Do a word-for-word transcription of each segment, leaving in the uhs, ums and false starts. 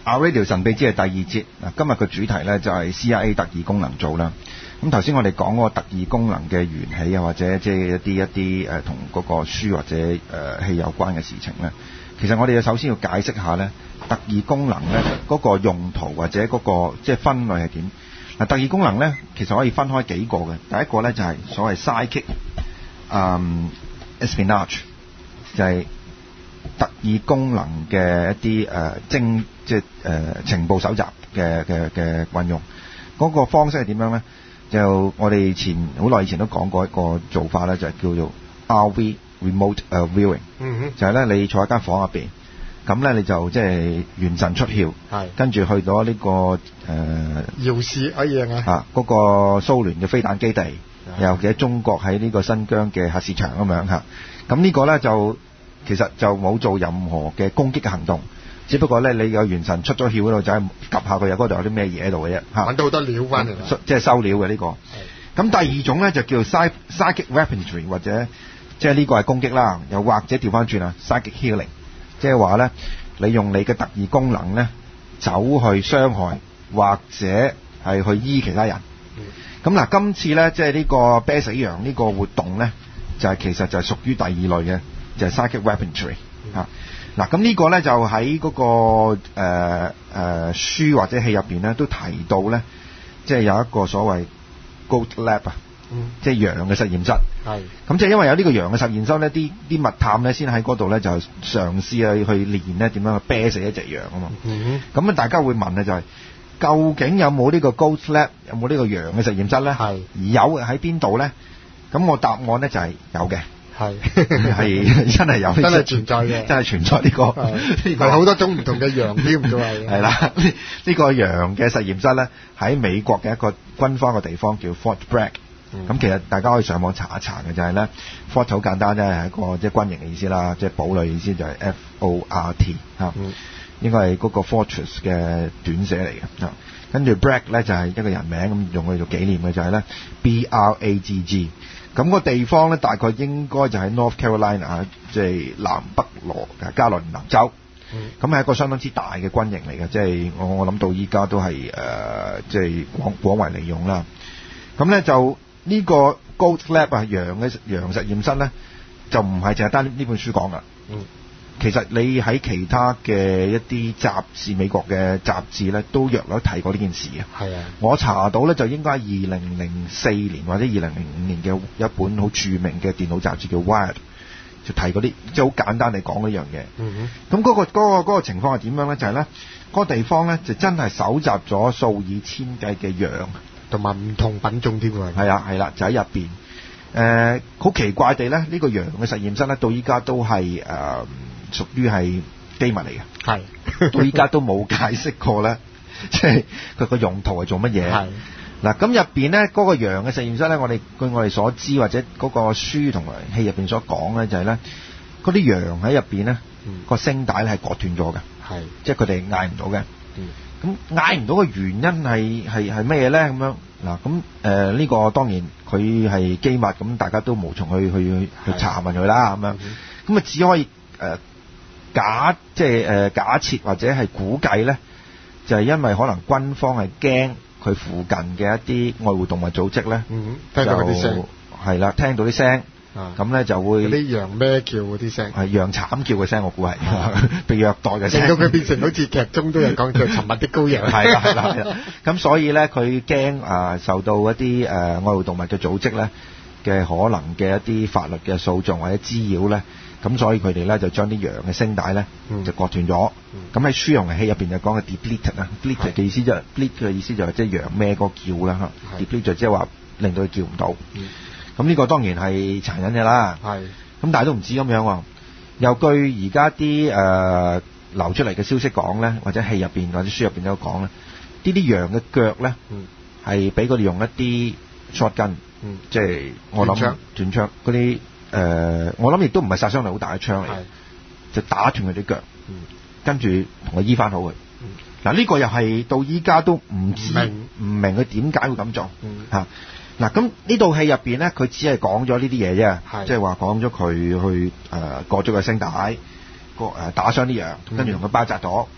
R-Radio 神秘之夜第二節嗱，今日嘅主題咧就係 C I A 特異功能組啦。咁頭先我哋講嗰個特異功能嘅緣起啊，或者即係一啲一啲誒同嗰個書或者誒、呃、戲有關嘅事情咧。其實我哋首先要解釋下咧，特異功能咧嗰、嗰個用途或者嗰、嗰個即係分類係點。嗱，特異功能咧其實可以分開幾個嘅。第一個咧就係所謂 psychic 嗯 espionage， 就係特異功能嘅一啲誒精即係誒、呃、情報搜集嘅嘅嘅運用。嗰、嗰個方式係點樣咧？就我哋以前好耐以前都講過一個做法咧，就係叫做 R V remote 誒 viewing，嗯哼，就係咧你坐喺間房入邊，咁咧你就即係元神出竅，係跟住去到呢、呢個誒遙視一樣啊， 啊嗰、嗰個蘇聯嘅飛彈基地，尤其喺中國喺呢個新疆嘅核試場咁樣嚇，咁呢個咧就其實就冇做任何嘅攻擊嘅行動。只不過咧，你有元神出咗竅嗰度，就係及下佢有嗰度有啲咩嘢喺度嘅啫，嚇揾到好多料翻嚟， 即係收料嘅呢個。咁第二種咧就叫 psychic weaponry， 或者即係呢個係攻擊啦，又或者調翻轉啊 psychic healing， 即係話咧你用你嘅特異功能咧走去傷害或者係去醫其他人。咁嗱、嗯，今次咧即係呢個啤死羊呢個活動咧，就係、是、其實就係屬於第二類嘅，就係、是、psychic weaponry 嚇、嗯。嗱，咁呢個咧就喺嗰、那個誒誒、呃呃、書或者戲入邊咧都提到咧，即係有一個所謂 goat lab 啊、嗯，即係羊嘅實驗室。係。咁即係因為有呢個羊嘅實驗室咧，啲啲密探咧先喺嗰度咧就嘗試去去練咧點樣去啤死一隻羊啊嘛。嗯哼。咁啊，大家會問咧就係、是、究竟有冇呢個 goat lab， 有冇呢個羊嘅實驗室咧？係。而有喺邊度咧？咁我答案咧就係有嘅。係係真係有， 真係存在嘅， 真係存在呢、這個呢個好多種唔同嘅羊添，仲係係啦。呢、這個羊嘅實驗室咧喺美國嘅一個軍方嘅地方叫 Fort Bragg。咁、嗯、其實大家可以上網查一查嘅，就係、是、咧 Fort 好簡單啫，係一個即係軍營嘅意思啦，即係堡壘意思就係 F O R T 嚇、嗯，應該係嗰個 Fortress 嘅短寫嚟嘅。跟住 Bragg 咧就係、是、一個人名，咁用佢做紀念嘅就係咧 B R A G G。咁個地方咧，大概應該就喺 North Carolina 啊，即係南北羅加羅南州。咁係一個相當之大嘅軍營嚟嘅，即係我我諗到依家都係誒，即係廣廣為利用啦。咁咧就呢個 Goat Lab 啊，羊嘅羊實驗室咧，就唔係淨係單呢本書講噶。嗯。其實你喺其他嘅一啲雜誌，美國嘅雜誌咧，都約略提過呢件事嘅。係啊，我查到咧就應該係二零零四年或者二零零五年嘅一本好著名嘅電腦雜誌叫 Wired， 就提過啲即係好簡單嚟講呢樣嘢。嗯哼。咁嗰個嗰個嗰個情況係點樣咧？就係咧嗰個地方咧就真係搜集咗數以千計嘅羊， 同埋唔同品種添喎。 係啊係啦，就喺入邊。誒，好奇怪地咧，呢個羊嘅實驗室咧到依家都係誒。呃屬於係機密嚟嘅，係到依家都冇解釋過咧，即係佢個用途係做乜嘢？係嗱，咁入邊咧嗰個羊嘅實驗室咧，我哋據我哋所知或者嗰個書同埋戲入邊所講咧，就係咧嗰啲羊喺入邊咧個聲帶咧係割斷咗嘅，係即係佢哋嗌唔到嘅。咁嗌唔到嘅原因係係係咩嘢咧？咁樣嗱，咁誒呢個當然佢係機密，咁大家都無從去去去查問佢啦，咁樣咁啊只可以誒。呃假即係誒、呃、假設或者係估計咧，就係、是、因為可能軍方係驚佢附近嘅一啲愛護動物組織咧、嗯，聽到啲聲係啦，聽到啲聲，咁咧、啊、就會啲羊咩叫嗰啲聲， 係羊慘叫嘅聲，我估係被虐待嘅聲， 令到佢變成好似劇中都有講叫尋日的羔羊， 係啦係啦係啦，咁所以咧佢驚啊受到一啲誒、呃、愛護動物嘅組織咧嘅可能嘅一啲法律嘅訴訟或者滋擾咧。咁所以佢哋咧就將啲羊嘅聲帶咧就割斷咗。咁、嗯、喺書同戲入邊就講嘅 depleted 啊 depleted 嘅意思就係 bleed 嘅意思就係即係羊咩個叫啦嚇 depleted 即係話令到佢叫唔到。咁、嗯、呢個當然係殘忍嘅啦。係。咁但係都唔止咁樣喎。又據而家啲誒流出嚟嘅消息講咧，或者戲入邊或者書入邊都有講咧，呢啲羊嘅腳咧係俾佢哋用一啲 shotgun，嗯、即係我諗斷槍嗰啲。誒、呃，我諗亦都唔係殺傷力好大嘅槍嚟，就打斷佢啲腳，嗯、跟住同佢醫翻好佢。嗱、嗯，呢、這個又係到依家都唔知唔明佢點解會咁做嚇。嗱、嗯，咁呢套戲入邊咧，佢只係講咗呢啲嘢啫，即係話講咗佢去誒割咗個聲帶，個誒打傷啲羊，跟住同佢包紮咗。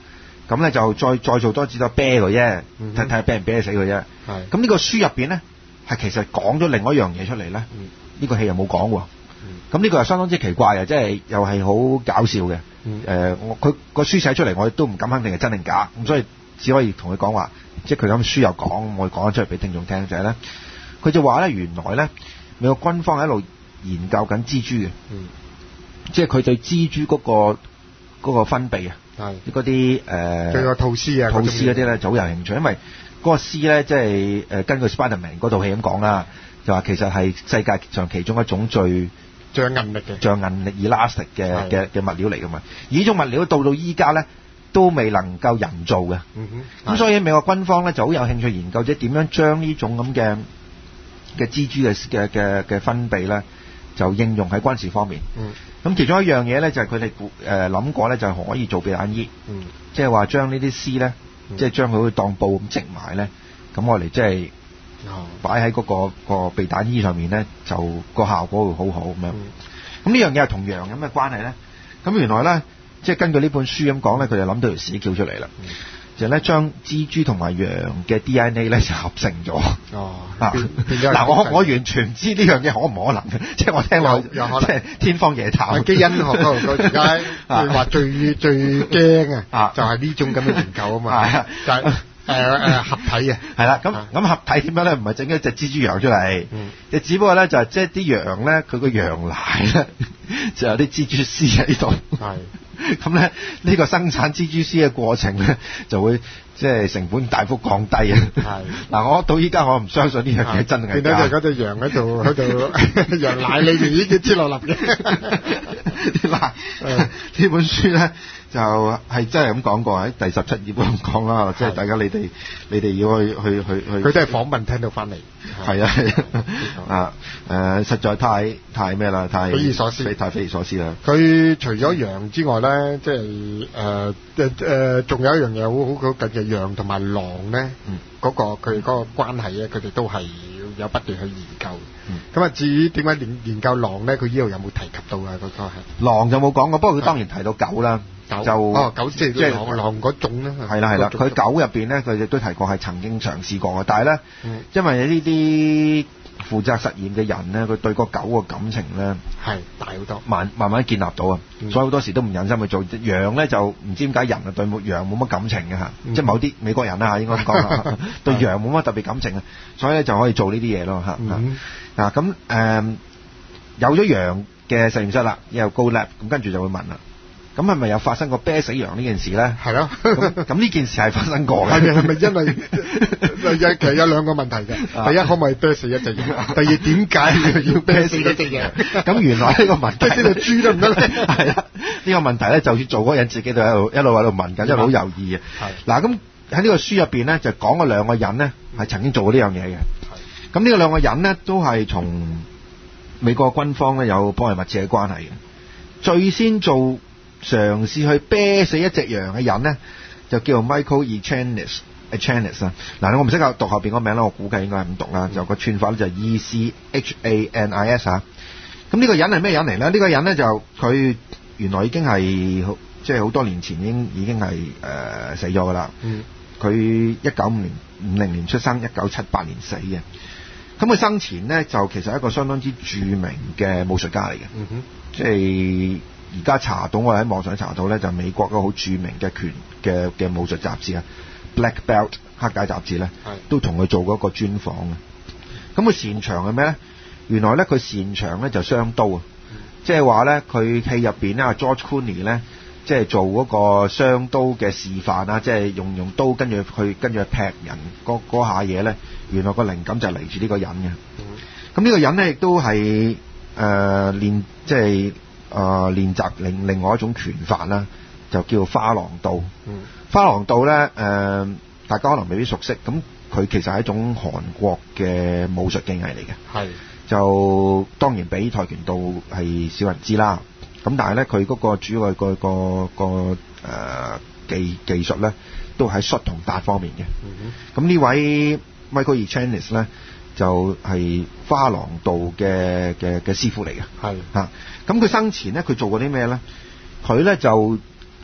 咁咧就再再做多次多啤佢啫， 嗯睇睇下啤唔啤死佢啫。 係咁呢個書入邊咧係其實講咗另外一樣嘢出嚟咧，呢、 嗯、 個戲又冇講喎。咁、 嗯、 呢個係相當之奇怪嘅，即係又係好搞笑嘅。誒、 嗯呃，我佢個書寫出嚟，我亦都唔敢肯定係真定假，咁所以只可以同佢講話，即係佢咁書又講，我講咗出嚟俾聽眾聽就係、是、咧，佢就話咧原來咧美國軍方喺度研究緊蜘蛛嘅， 嗯、 即係佢對蜘蛛嗰、嗰個嗰個分泌啊，嗰啲誒， 仲有吐絲啊， 吐絲嗰啲咧就好有興趣，因為嗰個絲咧即係誒根據 Spiderman 嗰套戲咁講啦，就話其實係世界上其中一種最最有韌力嘅， 最有韌力 elastic 嘅嘅嘅物料嚟噶嘛，而呢種物料到到依家咧都未能夠人造嘅，咁、嗯、所以美國軍方咧就好有興趣研究者點樣將呢種咁嘅嘅蜘蛛嘅嘅嘅嘅分泌咧，就應用喺軍事方面。咁、嗯、其中一樣嘢咧就係佢哋誒諗過咧，就係可以做避彈衣，即係話將呢啲絲咧，即係將佢好似當布咁織埋咧，咁我嚟即係擺喺嗰個個避彈衣上面咧，就個效果會好好咁樣。咁、嗯、呢樣嘢係同羊有咩關係咧？咁原來咧，即係根據呢本書咁講咧，佢就諗到條屎橋出嚟啦。嗯就咧將蜘蛛同埋羊嘅 D N A 咧就合成咗。哦，啊，嗱我我完全唔知呢樣嘢可唔可能嘅，即係我聽落即係天方夜譚。 基因學嗰度而家佢話最最驚啊，就係呢種咁嘅研究啊嘛。係啊，就係誒誒合體啊。係啦，咁咁合體點樣咧？唔係整一隻蜘蛛羊出嚟，嗯，只不過咧就係即係啲羊咧，佢個羊奶咧就有啲蜘蛛絲喺度。係。咁咧呢個生產蜘蛛絲嘅過程咧就會即係成本大幅降低啊！係嗱，我到依家我唔相信呢樣嘢真係假。見到就嗰隻羊喺度喺度羊奶裏邊已經黐落粒嘅。嗱，呢本書咧就係真係咁講過喺第十七頁咁講啦，即係大家你哋你哋要去去去去。佢都係訪問聽到翻嚟。係啊係啊啊誒，實在太太咩啦，太匪夷所思，太匪夷所思啦！佢除咗羊之外咧，即係誒誒誒，仲有一樣嘢好好好緊嘅，羊同埋狼咧，嗰個佢嗰個關係咧，佢哋都係有不斷去研究。咁啊，至於點解研研究狼咧，佢呢度有冇提及到啊？嗰個係狼就冇講過，不過佢當然提到狗啦。狗就哦，狗即係即係狼狼嗰種咧。係啦係啦，佢狗入邊咧，佢亦都提過係曾經嘗試過嘅，但係咧，因為呢啲負責實驗嘅人咧，佢對個狗嘅感情咧係大好多，慢慢慢建立到啊，嗯、所以好多時都唔忍心去做。羊咧就唔知點解人啊對羊冇乜感情嘅嚇，嗯、即係某啲美國人啊應該咁講對羊冇乜特別感情啊，所以咧就可以做呢啲嘢咯嚇。嗱咁誒有咗羊嘅實驗室啦，有 Go Lab，咁跟住就會問啦。咁係咪有發生過啤死羊呢件事咧？係咯，咁呢件事係發生過嘅。係咪係咪因為有其實有兩個問題嘅？第一，可唔可以啤死一隻羊？第二，點解要啤死一隻羊？咁原來呢個問題，即係呢隻豬得唔得咧？係啦，呢個問題咧，就算做嗰個人自己都喺度一路喺度問緊，因為好猶豫嘅。係嗱，咁喺呢個書入邊咧，就講過兩個人咧係曾經做過呢樣嘢嘅。係咁呢個兩個人咧都係從美國軍方咧有幫佢密切嘅關係嘅。最先做嘗試去啤死一隻羊嘅人咧，就叫做 Michael Echanis。Echanis 啊，嗱我唔識讀後邊個名啦，我估計應該係咁讀啦。就個串法咧就 E C H A N I S 啊。咁呢個人係咩人嚟咧？呢、呢個人咧就佢原來已經係即係好多年前已經已經係誒、呃、死咗噶啦。嗯。佢一九五年五零年出生，一九七八年死嘅。咁佢生前咧就其實係一個相當之著名嘅武術家嚟嘅。嗯哼。即係。而家查到，我喺網上查到咧，就美國嗰個好著名嘅拳嘅嘅武術雜誌啊 ，Black Belt 黑帶雜誌咧，都同佢做過一個專訪嘅。咁佢擅長係咩咧？原來咧佢擅長咧就雙刀啊，即係話咧佢戲入邊咧 George Clooney 咧，即係做嗰個雙刀嘅示範啊，即係用用刀跟住去跟住去劈人嗰嗰下嘢咧，原來個靈感就嚟自呢個人嘅。咁呢個人咧亦都係誒練即係。誒、呃、練習另另外一種拳法啦，就叫花郎刀。嗯、花郎刀咧，誒、呃、大家可能未必熟悉。咁佢其實係一種韓國嘅武術技藝嚟嘅。係就當然比跆拳道係少人知啦。咁但係咧，佢嗰個主要嘅個個個誒技技術咧，都喺摔同打方面嘅。咁呢、嗯、位 Michael Echanis 咧，就係、是、花郎道嘅嘅嘅師傅嚟嘅。係嚇，咁佢生前咧，佢做過啲咩咧？佢咧就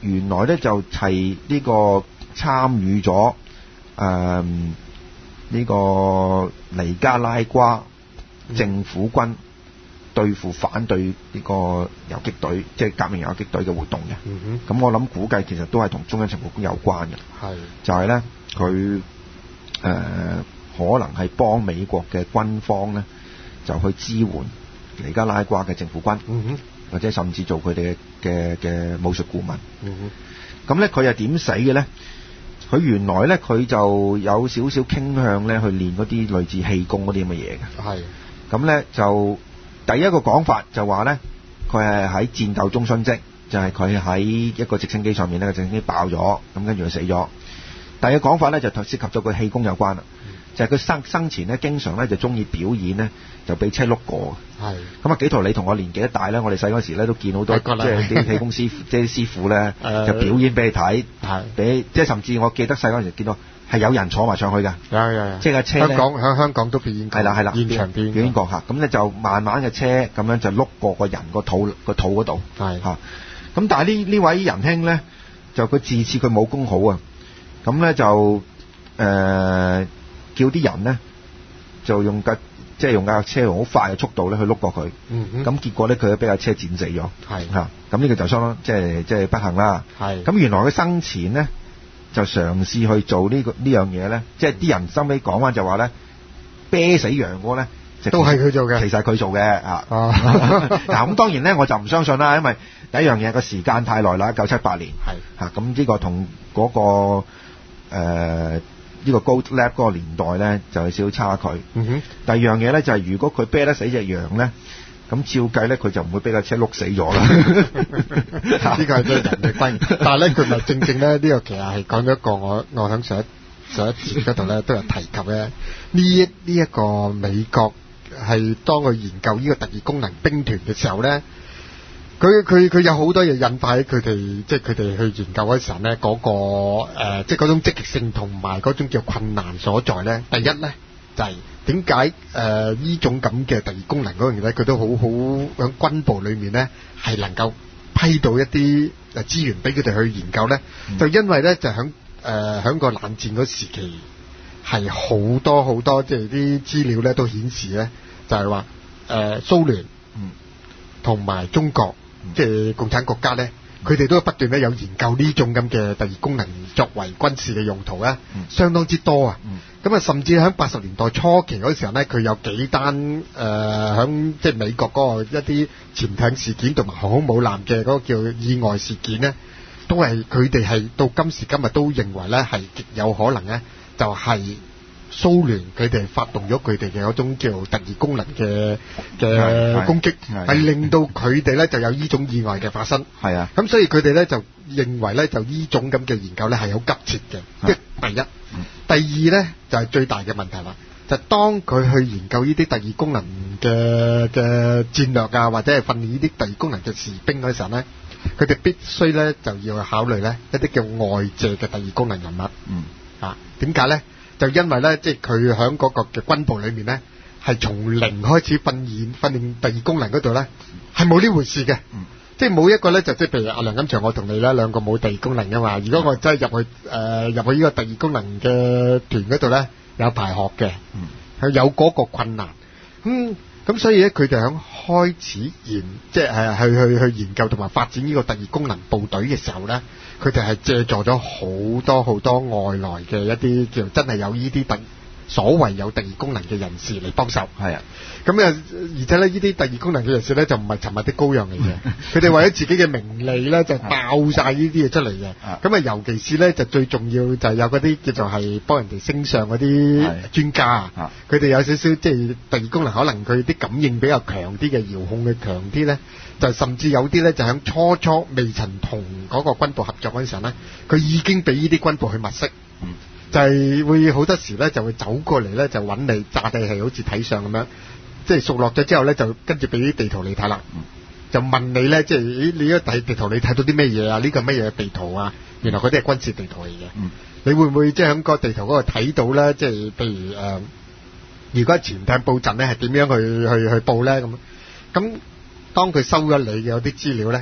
原來咧就係呢個參與咗誒呢個尼加拉瓜政府軍對付反對呢個游擊隊，即係革命游擊隊嘅活動嘅。咁、嗯、我諗估計其實都係同中央情報局有關嘅。係就係咧佢誒可能係幫美國嘅軍方咧就去支援尼加拉瓜嘅政府軍，嗯、或者甚至做佢哋嘅嘅武術顧問。咁咧佢係點死嘅咧？佢原來咧佢就有少少傾向咧去練嗰啲類似氣功嗰啲咁嘅嘢嘅。係咁咧就第一個講法就話咧佢係喺戰鬥中殉職，就係佢喺一個直升機上面咧，個直升機爆咗，咁跟住佢死咗。第二個講法咧就涉及咗佢氣功有關啦。就係、是、佢生生前咧，經常咧就中意表演咧，就俾車碌過。係咁啊！紀陶，你同我年紀一大咧，我哋細嗰時咧都見好多，即係啲氣功師傅，即係師傅咧就表演俾你睇，係俾即係甚至我記得細嗰陣時見到係有人坐埋上去㗎。有有有，即係架車香港喺香港都表演過，係啦係啦，現場表演表演過嚇。咁咧就慢慢嘅車咁樣就碌過個人個肚個肚嗰度，係嚇。咁但係呢呢位仁兄咧，就佢自恃佢武功好啊，咁咧就誒。呃叫啲人咧就用架即係用架車用好快嘅速度咧去碌過佢，咁、嗯、結果咧佢都俾架車剪死咗，係嚇，咁呢個就相當即係即係不幸啦。係咁原來佢生前咧就嘗試去做、這個、呢個呢樣嘢咧，即係啲人收尾講翻就話咧啤死楊哥咧都係佢做嘅，其實係佢做嘅嚇。嗱咁當然咧我就唔相信啦，因為第一樣嘢個時間太耐啦，一九七八年係嚇，咁呢個同嗰、那個誒。呃呢、這個 Gold Lab 嗰個年代咧就係少少差距。嗯哼。第二樣嘢咧就係、是、如果佢啤得死隻羊咧，咁照計咧佢就唔會俾架車碌死咗啦。呢個係真係人力關係。但係咧佢咪正正咧呢、這個其實係講咗一個我我喺上一上一節嗰度咧都有提及咧呢一呢一個美國係當佢研究呢個特異功能兵團嘅時候咧。佢佢佢有好多嘢引發喺佢哋，即係佢哋去研究嗰時候咧，嗰、那個誒、呃，即係嗰種積極性同埋嗰種叫困難所在咧。第一咧就係點解誒呢種咁嘅特異功能嗰樣嘢咧，佢都好好喺軍部裏面咧係能夠批到一啲誒資源俾佢哋去研究咧、嗯，就因為咧就喺誒喺個冷戰嗰時期係好多好多即係啲資料咧都顯示咧就係話誒蘇聯同埋中國。即係共產國家咧，佢哋都不斷咧有研究呢種咁嘅特異功能作為軍事嘅用途咧、嗯，相當之多啊。咁、嗯、啊，甚至喺八十年代初期嗰時候咧，佢有幾單誒喺即係美國嗰個一啲潛艇事件同埋航空母艦嘅嗰個叫意外事件咧，都係佢哋係到今時今日都認為咧係極有可能咧，就係、是。蘇聯佢哋發動咗佢哋嘅嗰種叫特異功能嘅嘅攻擊，係令到佢哋咧就有呢種意外嘅發生。係啊，咁所以佢哋咧就認為咧就呢種咁嘅研究咧係好急切嘅。即係第一，嗯、第二咧就係、是、最大嘅問題啦。就係、當佢去研究呢啲特異功能嘅嘅戰略啊，或者係訓練呢啲特異功能嘅士兵嗰時候咧，佢哋必須咧就要去考慮咧一啲叫外借嘅特異功能人物。嗯，啊，點解咧？就因為咧，即係佢喺嗰個嘅軍部裏面咧，係從零開始訓練訓練特異功能嗰度咧，係冇呢回事嘅。嗯，即係冇一個咧，就即係譬如阿梁錦祥，我同你咧兩個冇特異功能噶嘛。如果我真係入去誒入去呢個特異功能嘅團嗰度咧，有排學嘅，嗯，係有嗰個困難。咁咁所以咧，佢哋喺開始研即係去去去研究同埋發展呢個特異功能部隊嘅時候咧。佢哋係借助咗好多好多外來嘅一啲叫真係有呢啲特所謂有特異功能嘅人士嚟幫手。係啊，咁啊，而且咧呢啲特異功能嘅人士咧就唔係尋日的羔羊嚟嘅，佢哋為咗自己嘅名利咧就爆晒呢啲嘢出嚟嘅。咁啊，尤其是咧就最重要就係有嗰啲叫做係幫人哋升上嗰啲專家啊，佢哋有少少即係特異功能，可能佢啲感應比較強啲嘅，遙控嘅強啲咧。就甚至有啲咧，就喺初初未曾同嗰個軍部合作嗰陣時候咧，佢已經俾呢啲軍部去物色，嗯、就係、是、會好多時咧就會走過嚟咧就揾你炸地係好似睇相咁樣，即係熟落咗之後咧就跟住俾啲地圖你睇啦、嗯，就問你咧即係咦你一睇地圖你睇到啲咩嘢啊？呢、這個咩嘢地圖啊？原來嗰啲係軍事地圖嚟嘅、嗯，你會唔會即係喺個地圖嗰度睇到咧？即係譬如誒、呃，如果潛艇佈陣咧係點樣去去去佈咧咁咁？當佢收咗你嘅有啲資料咧，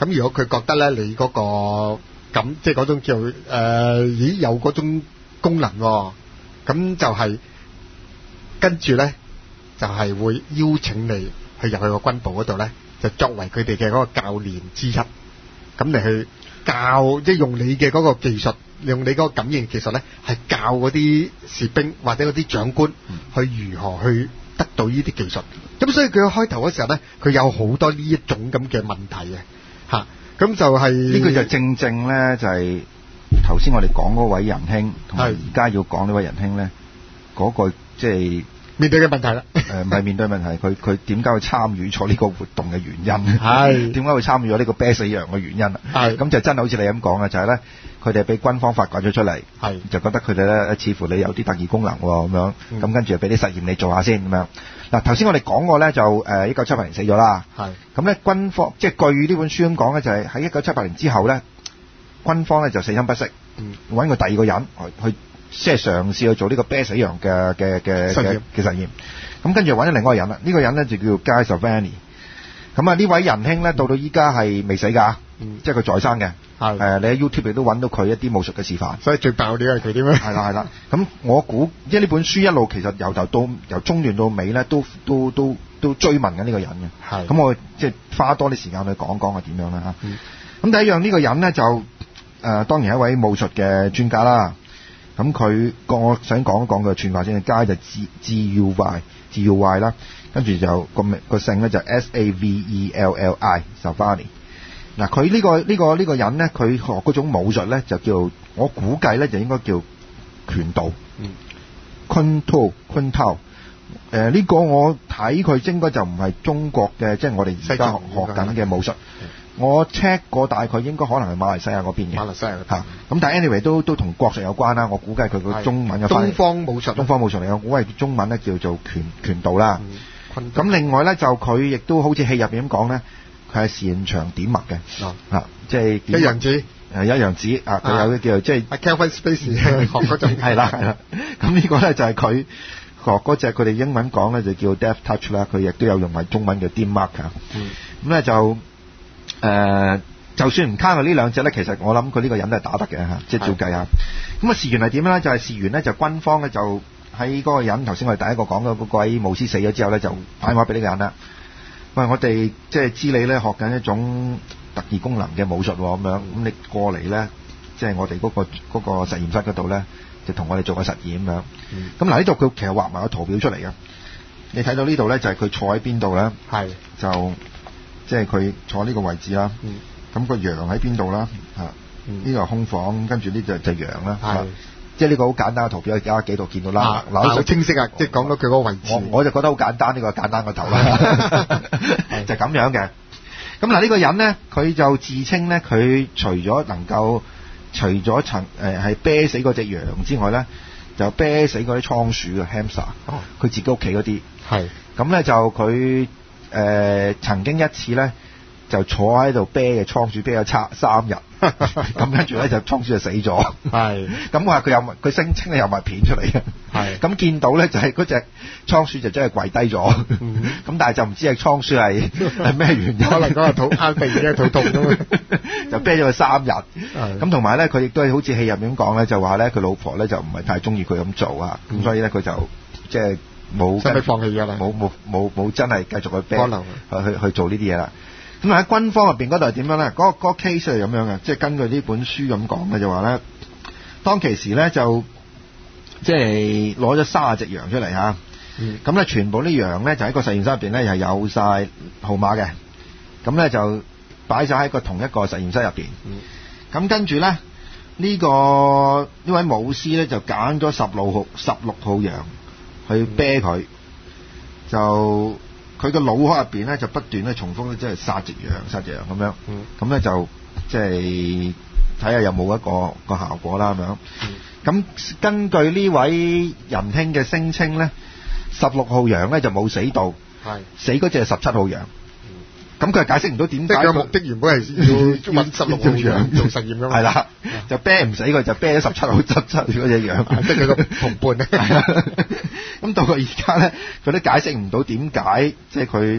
咁如果佢覺得咧你嗰個咁即係嗰種叫誒、呃，咦有嗰種功能喎、哦，咁就係、是、跟住咧就係、是、會邀請你去入去個軍部嗰度咧，就作為佢哋嘅嗰個教練之一，咁你去教，即係用你嘅嗰個技術，用你嗰個感應技術咧，係教嗰啲士兵或者嗰啲長官去如何去得到呢啲技術。咁所以佢開頭嗰時候咧，佢有好多呢一種咁嘅問題嘅嚇。咁就係、是、 呢個就正正咧，就係頭先我哋講嗰位仁兄，同埋而家要講呢位仁兄咧，嗰、那個即係面對嘅問題啦。 誒唔係面對問題，佢佢點解會參與咗呢個活動嘅原因？係點解會參與咗呢個啤死羊嘅原因？係咁就真係好似你咁講嘅，就係咧，佢哋俾軍方發掘咗出嚟，係就覺得佢哋咧似乎你有啲特異功能喎，咁樣咁、嗯、跟住就俾啲實驗你做下先咁樣。嗱頭先我哋講過咧，就誒一九七八年死咗啦。係咁咧，軍方即係據呢本書咁講咧，就係喺一九七八年之後咧，軍方咧就死心不息，嗯，揾個第二個人去。去即係嘗試去做呢個啤死羊嘅嘅嘅嘅嘅實驗，咁跟住揾咗另外一個人啦。呢、這個人咧就叫 Guy Silvani。咁啊呢位仁兄咧到到依家係未死㗎、嗯，即係佢在生嘅。係誒、呃，你喺 YouTube 亦都揾到佢一啲武術嘅示範。所以最爆啲係佢點樣？係啦係啦。咁我估，即係呢本書一路其實由頭到由中段到尾咧，都都都都追問緊呢個人嘅。係。咁我即係花多啲時間去講講係點樣啦嚇。咁、嗯、第一樣呢個人咧就誒、呃、當然係一位武術嘅專家啦。咁佢個我想講一講佢嘅串法先，街就 G G U Y G U Y 啦，跟住就個名個姓咧就 S A V E L L I Silvani。嗱佢呢個呢、這個呢、這個人咧，佢學嗰種武術咧就叫我估計咧就應該叫拳道。嗯。昆套昆套，誒、呃、呢、這個我睇佢應該就唔係中國嘅，即、就、係、是、我哋而家學學緊嘅武術。我 check 過大概應該可能係馬來西亞嗰邊嘅，馬來西亞嚇。咁但係 anyway 都都同國術有關啦。我估計佢個中文嘅東方武術，東方武術嚟嘅。我估係中文咧叫做拳拳道啦。咁、嗯、另外咧就佢亦都好似戲入邊咁講咧，佢係擅長點脈嘅。啊、嗯，即係一陽指，誒一陽指啊，佢有啲叫做即係。阿 Kelvin Spacey 學嗰種。係啦係啦。咁呢個咧就係佢學嗰隻，佢哋英文講咧就叫 Death Touch 啦。佢亦都有用埋中文嘅點脈啊。咁咧就。誒、呃，就算唔卡佢呢兩隻咧，其實我諗佢呢個人都係打得嘅嚇，即係照計下。咁啊，事緣係點咧？就係、是、事緣咧，就軍方咧就喺嗰個人頭先我哋第一個講嘅嗰位巫師死咗之後咧，就打電話俾呢個人啦。喂，我哋即係知你咧學緊一種特異功能嘅武術喎，咁樣咁你過嚟咧，即係我哋嗰、那個嗰、那個實驗室嗰度咧，就同我哋做個實驗咁樣。咁嗱呢度佢其實畫埋個圖表出嚟嘅，你睇到呢度咧就係、是、佢坐喺邊度咧？係就。即係佢坐呢個位置啦，咁、嗯、個羊喺邊度啦？嚇、嗯，呢個係空房，跟住呢就就羊啦。係，即係呢個好簡單嘅圖表，而家幾度見到啦？嗱、啊，好清晰啊！即係講到佢嗰個位置。我我就覺得好簡單，呢、呢個簡單個頭啦，就咁樣嘅。咁嗱，呢個人咧，佢就自稱咧，佢除咗能夠除咗曾誒係啤死嗰隻羊之外咧，就啤死嗰啲倉鼠嘅 hamster。哦，佢自己屋企嗰啲。係。咁咧就佢。誒、呃、曾經一次咧，就坐喺度啤嘅倉鼠啤咗差三日，咁跟住咧就倉鼠就死咗。係，咁我話佢有佢聲稱有埋片出嚟嘅。係，咁見到咧就係嗰隻倉鼠就真係跪低咗。咁、嗯、但係就唔知係倉鼠係係咩原因，可能嗰個肚啱鼻嘅肚痛咁就啤咗佢三日。咁同埋咧，佢亦都係好似戲入面咁講咧，就話咧佢老婆咧就唔係太中意佢咁做啊，咁、嗯、所以咧佢就即係。冇真係放棄咗啦，冇冇冇冇真係繼續去啤去去去做呢啲嘢啦。咁喺軍方入邊嗰度係點樣咧？嗰、嗰個嗰個 case 係咁樣嘅，即係根據呢本書咁講嘅就話咧，當其時咧就即係攞咗三十隻羊出嚟嚇，咁、嗯、咧全部啲羊咧就喺個實驗室入邊咧係有晒號碼嘅，咁咧就擺晒喺個同一個實驗室入邊。咁、嗯、跟住咧呢、呢個呢位武師咧就揀咗十六號十六號羊。去啤佢，就佢個腦殼入邊咧就不斷咧重複咧，即係殺隻羊殺隻羊咁樣，咁、嗯、咧就即係睇下有冇一個一個效果啦咁樣。咁、嗯、根據呢位仁兄嘅聲稱咧，十六號羊咧就冇死到，死嗰隻係十七號羊。咁佢係解釋唔到點解佢目的原本係要揾十六號羊做實驗㗎嘛？係啦，就啤唔死佢，就啤咗十七號十七嗰隻羊，即係佢個同伴咧。咁到佢而家咧，佢都解釋唔到點解，即係佢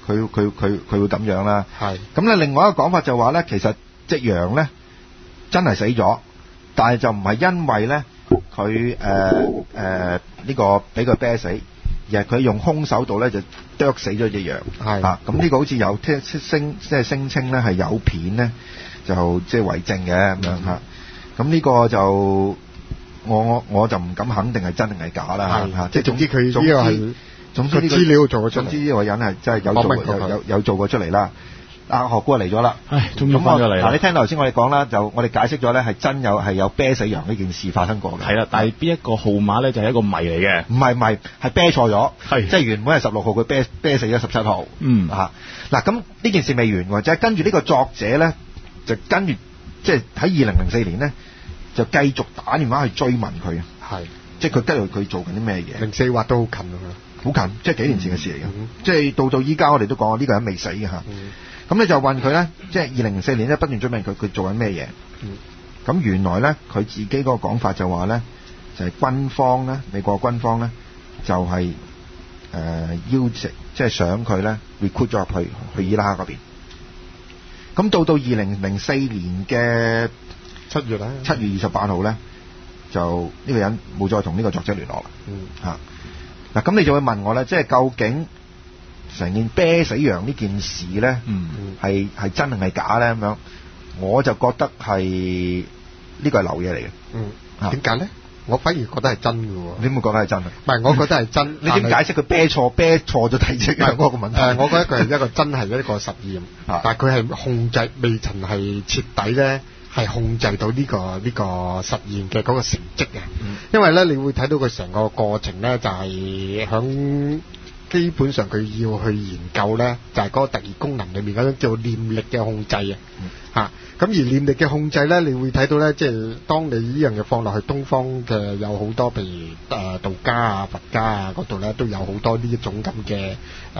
佢佢佢佢會咁樣啦。 係。 咁咧另外一個講法就話咧，其實隻羊咧真係死咗，但係就唔係因為咧佢誒誒呢個俾佢啤死，而係佢用空手道咧就啄死咗隻羊。 係。 啊，咁呢個好似有聽聲即係聲稱咧係有片咧就即係為證嘅咁樣嚇。咁呢個就我我我就唔敢肯定係真定係假啦嚇。即係總之佢呢個係。總之呢個資料做咗出嚟，總之呢個人係真係有做有有有做過出嚟啦。阿何姑嚟咗啦， 唉，終於翻咗嚟啦。 嗱，你聽到頭先我哋講啦，就我哋解釋咗咧係真有係有啤死羊呢件事發生過嘅。 係啦，但係邊一個號碼咧就係一個謎嚟嘅。 唔係唔係，係啤錯咗， 係即係原本係十六號，佢啤啤死咗十七號。 嗯啊，嗱咁呢件事未完喎，就係跟住呢個作者咧，就跟住即係喺二零零四年咧，就繼續打電話去追問佢。 係， 即係佢跟住佢做緊啲咩嘢？ 零四話都好近啊。 好近，即係幾年前嘅事嚟嘅、嗯，即係到到依家我哋都講呢個人未死嘅嚇。咁、嗯、你就問佢咧，即係二零零四年咧不斷追問佢，佢做緊咩嘢？咁、嗯、原來咧佢自己嗰個講法就話咧，就係、是、軍方咧，美國軍方咧就係、是、誒、呃、邀請，即係想佢咧 recruit 咗入去去伊拉克嗰邊。咁到到二零零四年嘅七月咧， 七月二十八號咧，就呢個人冇再同呢個作者聯絡啦。 嗯， 嚇。嗱，咁你就會問我咧，即係究竟成件啤死羊呢件事咧， 嗯， 係係真定係假咧？咁樣，我就覺得係呢個係流嘢嚟嘅。 嗯，點解咧？我反而覺得係真嘅喎。 你會唔會覺得係真啊？ 唔係，我覺得係真。 你點解釋佢啤錯啤錯咗體積啊？嗰個問題。 誒，我覺得佢係一個真係一個實驗，但係佢係控制未曾係徹底咧。係控制到呢、這個呢、這個實驗嘅嗰個成績嘅、嗯，因為咧你會睇到佢成個過程咧，就係、是、響基本上佢要去研究咧，就係、是、嗰個特異功能裏面嗰種叫念力嘅控制、嗯、啊，嚇咁而念力嘅控制咧，你會睇到咧，即、就、係、是、當你呢樣嘢放落去東方嘅有好多，譬如誒、呃、道家啊、佛家啊嗰度咧，都有好多呢一種咁嘅誒誒，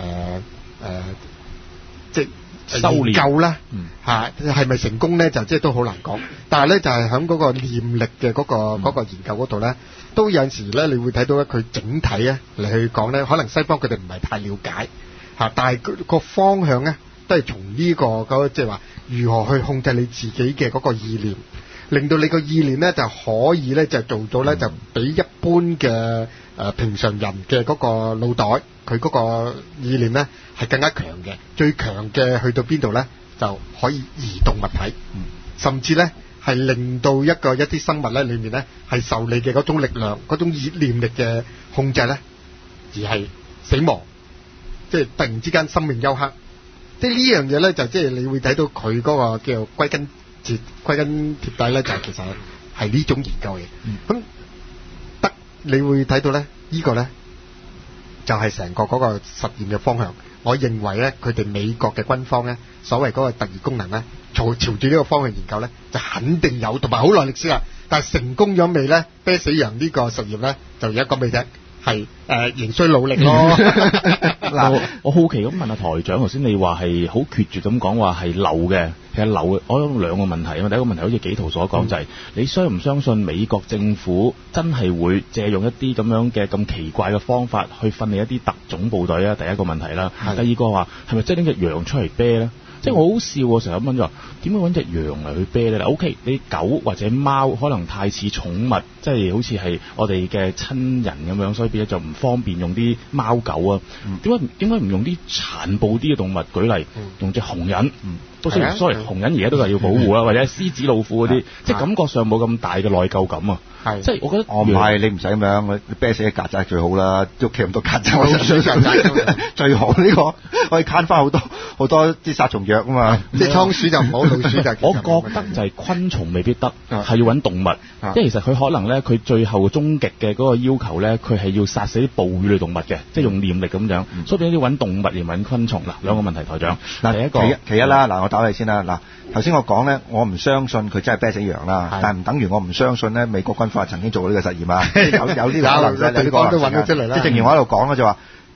即係。修煉夠啦，嚇係咪成功咧？就即係都好難講。但係咧就係喺嗰個念力嘅嗰、嗰個嗰、嗯嗰個、研究嗰度咧，都有陣時咧，你會睇到咧佢整體咧嚟去講咧，可能西方佢哋唔係太了解嚇，但係個方向咧都係從呢、呢個嗰即係話如何去控制你自己嘅嗰個意念，令到你個意念咧就可以咧就做到咧、嗯、就比一般嘅誒、呃、平常人嘅嗰個腦袋佢嗰個意念咧。係更加強嘅，最強嘅去到邊度咧，就可以移動物體，嗯、甚至咧係令到一個一啲生物咧裏面咧係受你嘅嗰種力量、嗰種意念力嘅控制咧，而係死亡，即係突然之間生命休克。即係呢樣嘢咧，就即係你會睇到佢嗰個叫歸根結歸根貼底咧，就係其實係呢種研究嘅。咁、嗯、得你會睇到咧，呢個咧就係成個嗰個實驗嘅方向。我認為咧，佢哋美國嘅軍方咧，所謂嗰個特異功能咧，朝朝住呢個方向研究咧，就肯定有，同埋好耐歷史啦。但係成功咗未咧？啤死羊呢個實驗咧，就而家講俾你聽，係誒仍需努力咯。 嗱，我我好奇咁問下台長，頭先你話係好決絕咁講話係流嘅，其實流嘅，我有兩個問題啊嘛。第一個問題好似紀陶所講、嗯、就係、是，你相唔相信美國政府真係會借用一啲咁樣嘅咁奇怪嘅方法去訓練一啲特種部隊啊？第一個問題啦。第二個話係咪真係拎隻羊出嚟啤咧？即係我好笑喎，成日咁問就話點解揾隻羊嚟去啤咧？O K，你狗或者貓可能太似寵物，即係好似係我哋嘅親人咁樣，所以變咗就唔方便用啲貓狗啊。點解點解唔用啲殘暴啲嘅動物？舉例、嗯、用隻熊人。嗯都雖然，所謂熊人而家都係要保護啦，或者獅子、老虎嗰啲，即係感覺上冇咁大嘅內疚感啊。係，即係我覺得我唔係你唔使咁樣，你啤死啲曱甴最好啦，屋企咁多曱甴，曱甴最好呢、呢個可以慳翻好多好多啲殺蟲藥啊嘛。 即係倉鼠就唔好，老鼠就。 我覺得就係昆蟲未必得，係要揾動物，因為其實佢可能咧，佢最後終極嘅嗰個要求咧，佢係要殺死啲哺乳類動物嘅，即係用念力咁樣，嗯、所以變咗要揾動物而揾昆蟲。嗱，兩個問題，台長。嗱，第一個，其一，其一啦，嗱，我打你先啦，嗱。頭先我講咧，我唔相信佢真係啤死羊啦，但係唔等於我唔相信咧，美國軍方曾經做過呢個實驗啊，有有呢個可能性，呢個都揾到出嚟啦。即係正如我喺度講啦，就話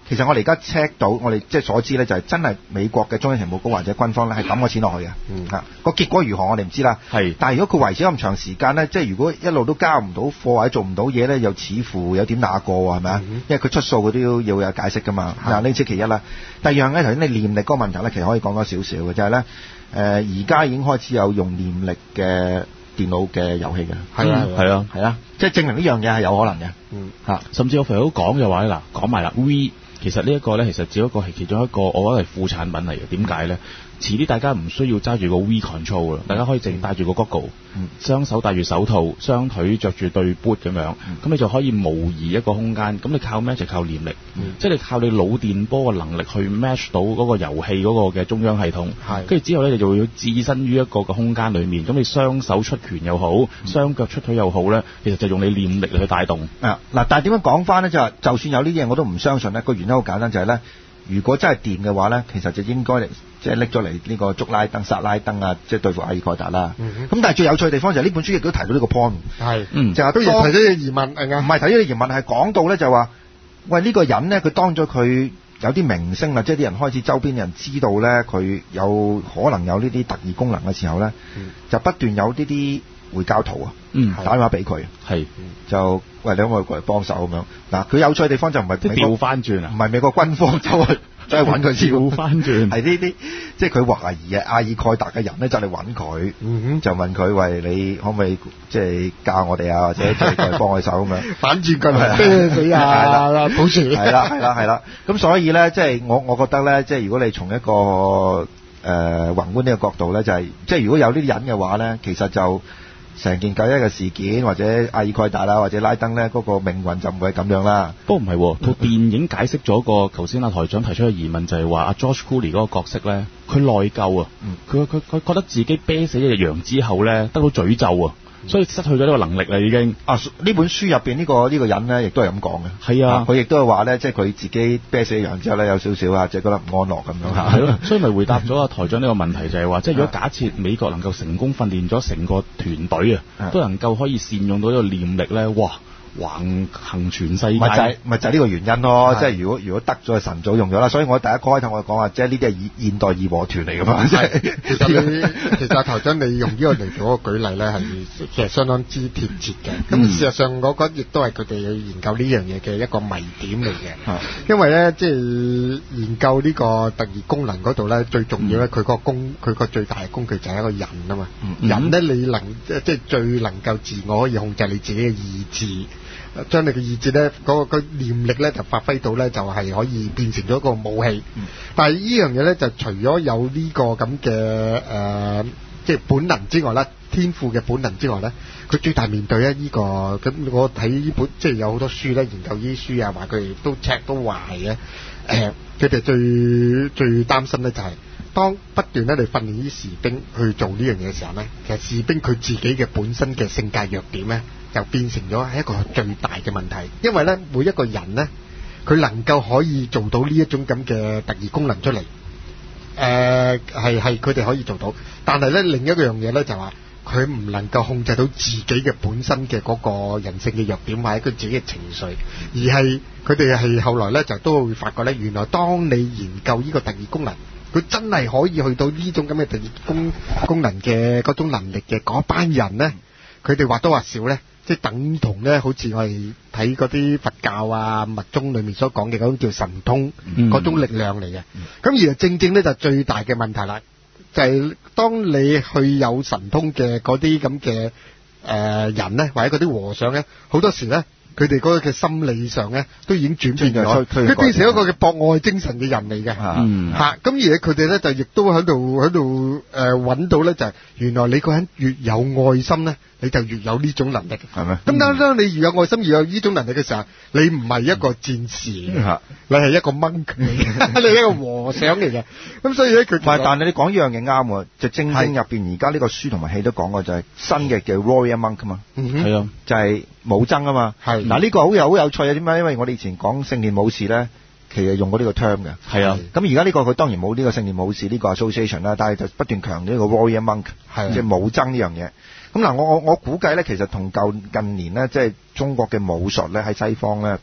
其實我哋而家 check 到，我哋即係所知咧，就係真係美國嘅中央情報局或者軍方咧係抌個錢落去嘅。 嗯。 嚇，個結果如何我哋唔知啦。 係。 但係如果佢維持咗咁長時間咧，即係如果一路都交唔到貨或者做唔到嘢咧，又似乎有點那個喎，係咪啊？ 嗯。 因為佢出數佢都要要有解釋㗎嘛。嗱，呢即其一啦。第二樣咧，頭先你念力嗰個問題咧，其實可以講多少少嘅，就係咧，誒而家已經開始有用念力嘅電腦嘅遊戲嘅。 係啊，係啊， 係啊，即係證明呢樣嘢係有可能嘅。 嗯。 嚇，甚至我肥佬講嘅話咧，嗱講埋啦 ，V 其實呢一個咧，其實只不過係其中一個，我覺得係副產品嚟嘅。點解咧？遲啲大家唔需要揸住個 V control 啦，大家可以淨戴住個 Goggle，嗯、雙手戴住手套，雙腿着住對 boot 咁樣，咁、嗯、你就可以模擬一個空間。咁你靠咩？就靠念力，嗯、即係你靠你腦電波嘅能力去 match 到嗰個遊戲嗰個嘅中央系統。跟住之後咧，你就會要置身於一個嘅空間裡面。咁你雙手出拳又好，雙腳出腿又好咧，其實就用你念力嚟去帶動。啊， 嗱，但係點樣講翻咧？就係就算有呢啲嘢，我都唔相信咧。個原因好簡單，就係咧，如果真係掂嘅話咧，其實就應該嚟。即係拎咗嚟呢個捉拉登、殺拉登啊！即係對付阿爾蓋達啦。咁、嗯、但係最有趣嘅地方就係呢本書亦都提到呢個 point。係，嗯，就係都提咗啲疑問，唔係提咗啲疑問，係講到咧就話，喂呢、呢個人咧，佢當咗佢有啲名聲啦，即係啲人開始周邊嘅人知道咧，佢有可能有呢啲特異功能嘅時候咧、嗯，就不斷有呢啲回教徒啊，嗯、打電話俾佢，係就喂你可唔可以過嚟幫手咁樣？嗱，佢有趣嘅地方就唔係調翻轉啊，唔係美國軍方走去。再揾佢調翻轉，係呢啲即係佢懷疑嘅阿爾蓋達嘅人咧，就嚟揾佢，就問佢喂，你可唔可以即係教我哋啊，或者即係過嚟幫我手咁樣？反轉佢嚟啤死啊！保持係啦係啦係啦，咁所以咧，即係我我覺得咧，即係如果你從一個誒、呃、宏觀呢個角度咧，就係、是、即係如果有呢啲人嘅話咧，其實就。成件九一嘅事件，或者阿爾蓋達啦，或者拉登咧，嗰、那個命運就唔會係咁樣啦。不過唔係，套電影解釋咗個頭先阿台長提出嘅疑問，就係話阿 George Clooney 嗰個角色咧，佢內疚啊，佢佢佢覺得自己啤死一隻羊之後咧，得到詛咒啊。所以失去咗呢個能力啦，已經啊！呢本書入邊呢個呢個人咧，亦都係咁講嘅。係啊，佢亦都係話咧，即係佢自己啤死羊之後咧，有少少啊，即係覺得唔安樂咁樣嚇。係咯，所以咪回答咗阿台長呢個問題，就係話，即係如果假設美國能夠成功訓練咗成個團隊啊，都能夠可以善用到呢個念力咧，哇！橫行全世界，咪就係、是、咪就係呢個原因咯。即係如果如果得咗，神早用咗啦。所以我第一個開頭我講話，即係呢啲係現現代義和團嚟㗎嘛。即係其實你其實頭先你用呢個嚟做個舉例咧，係其實相當之貼切嘅。咁、嗯、事實上，我覺得亦都係佢哋去研究呢樣嘢嘅一個迷點嚟嘅。因為咧，即係研究呢個特異功能嗰度咧，最重要咧，佢、嗯、個工佢個最大嘅工具就係一個人啊嘛。嗯、人咧，你能即係最能夠自我可以控制你自己嘅意志。將你嘅意志咧，嗰、那個個念力咧就發揮到咧，就係、是、可以變成咗一個武器。嗯、但係呢樣嘢咧，就除咗有呢個咁嘅誒，即係本能之外咧，天賦嘅本能之外咧，佢最大面對咧、這、呢個咁，我睇呢本即係有好多書咧，研究呢啲書啊，話佢哋都赤都壞嘅。誒、呃，佢哋最最擔心咧就係、是、當不斷咧嚟訓練啲士兵去做呢樣嘢嘅時候咧，其實士兵佢自己嘅本身嘅性格弱點咧。就變成咗係一個最大嘅問題，因為咧每一個人咧，佢能夠可以做到呢一種咁嘅特異功能出嚟，誒係係佢哋可以做到，但係咧另一樣嘢咧就話佢唔能夠控制到自己嘅本身嘅嗰個人性嘅弱點或者佢自己嘅情緒，而係佢哋係後來咧就都會發覺咧，原來當你研究呢個特異功能，佢真係可以去到呢種咁嘅特異功功能嘅嗰種能力嘅嗰班人咧，佢哋或多或少咧。即係等同咧，好似我哋睇嗰啲佛教啊、密宗裏面所講嘅嗰種叫神通嗰、嗯、種力量嚟嘅。咁、嗯、而係正正咧就最大嘅問題啦，就係、是、當你去有神通嘅嗰啲咁嘅誒人咧，或者嗰啲和尚咧，好多時咧佢哋嗰個嘅心理上咧都已經轉變咗，佢變成一個嘅博愛精神嘅人嚟嘅。嚇、嗯，咁、啊、而佢哋咧就亦都喺度喺度誒揾到咧，就係、是、原來你個人越有愛心咧。你就越有呢種能力，係咪？咁當當你越有愛心、越有呢種能力嘅時候，你唔係一個戰士，嗯、你係一個 monk 嚟嘅，你係一個和尚嚟嘅。咁所以咧，佢唔係，但係你講呢樣嘢啱喎，就正正入邊而家呢個書同埋戲都講過，就係新嘅叫 Warrior Monk 嘛，係啊，就係武僧啊嘛。係嗱，呢個好有好有趣啊！點解？因為我哋以前講聖殿武士咧，其實用過呢個 term 嘅。係啊。咁而家呢個佢當然冇呢個聖殿武士呢個 association 啦，但係就不斷強調呢個 Warrior Monk，即係武僧呢樣嘢。咁嗱，我我我估計咧，其實同舊近年咧，即係中國嘅武術咧，喺西方咧，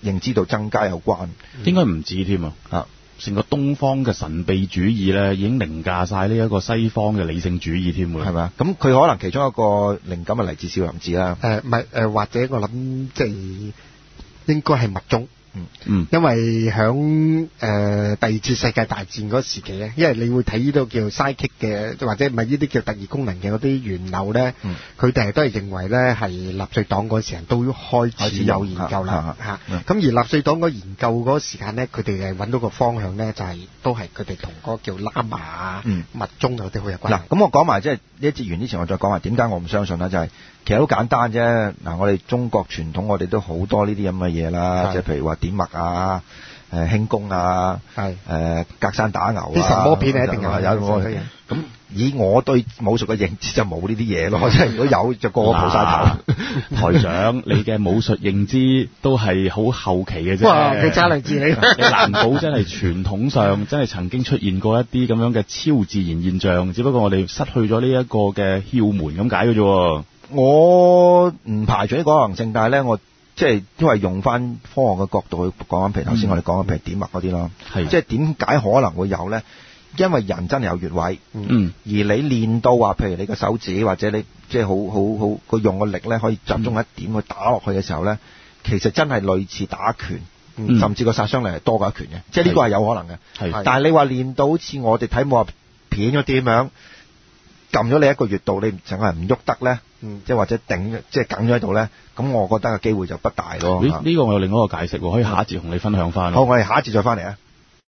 認知度增加有關。 應該唔止添啊！ 啊， 成個東方嘅神秘主義咧，已經凌駕晒呢一個西方嘅理性主義添喎。 係咪啊？咁佢可能其中一個靈感係嚟自少林寺啦。 誒唔係誒，或者我諗即係應該係密宗。 嗯嗯， 因為響誒、呃、第二次世界大戰嗰時期咧，因為你會睇呢度叫 psychic 嘅，或者唔係呢啲叫特異功能嘅嗰啲源流咧，佢哋都係認為咧係納粹黨嗰時候都開始有研究啦嚇。咁而納粹黨嗰研究嗰時間咧，佢哋係揾到個方向咧，就係、是、都係佢哋同嗰個叫喇嘛啊、 嗯、 密宗有啲好有關。 嗱，咁我講埋即係呢一節完之前，我再講埋點解我唔相信啦，就係、是。其實好簡單啫，嗱，我哋中國傳統我哋都好多呢啲咁嘅嘢啦，即係譬如話點脈啊、誒輕功啊、誒、呃、隔山打牛啊， 啲神魔片一定有有咁。以我對武術嘅認知就冇呢啲嘢咯，即係如果有就個個蒲晒頭。 台長，你嘅武術認知都係好後期嘅啫。 哇！佢揸嚟自你， 你難保真係傳統上真係曾經出現過一啲咁樣嘅超自然現象，只不過我哋失去咗呢一個嘅竅門咁解嘅啫。 我唔排除呢個可能性，但係咧，我即係因為用翻科學嘅角度去講緊，譬如頭先我哋講緊譬如點脈嗰啲咯，即係點解可能會有咧？因為人真係有穴位， 嗯，而你練到話，譬如你個手指或者你即係好好好，佢用個力咧可以集中一點去打落去嘅時候咧、嗯，其實真係類似打拳，嗯、甚至個殺傷力係多過一拳嘅，即係呢個係有可能嘅。係，但係你話練到好似我哋睇武俠片嗰啲咁樣，撳咗你一個穴道，你淨係唔喐得咧，嗯、即係或者頂即係梗咗喺度咧，咁我覺得個機會就不大咯。 呢、欸呢個我有另外一個解釋喎，可以下一節同你分享翻。 好，我哋下一節再翻嚟啊。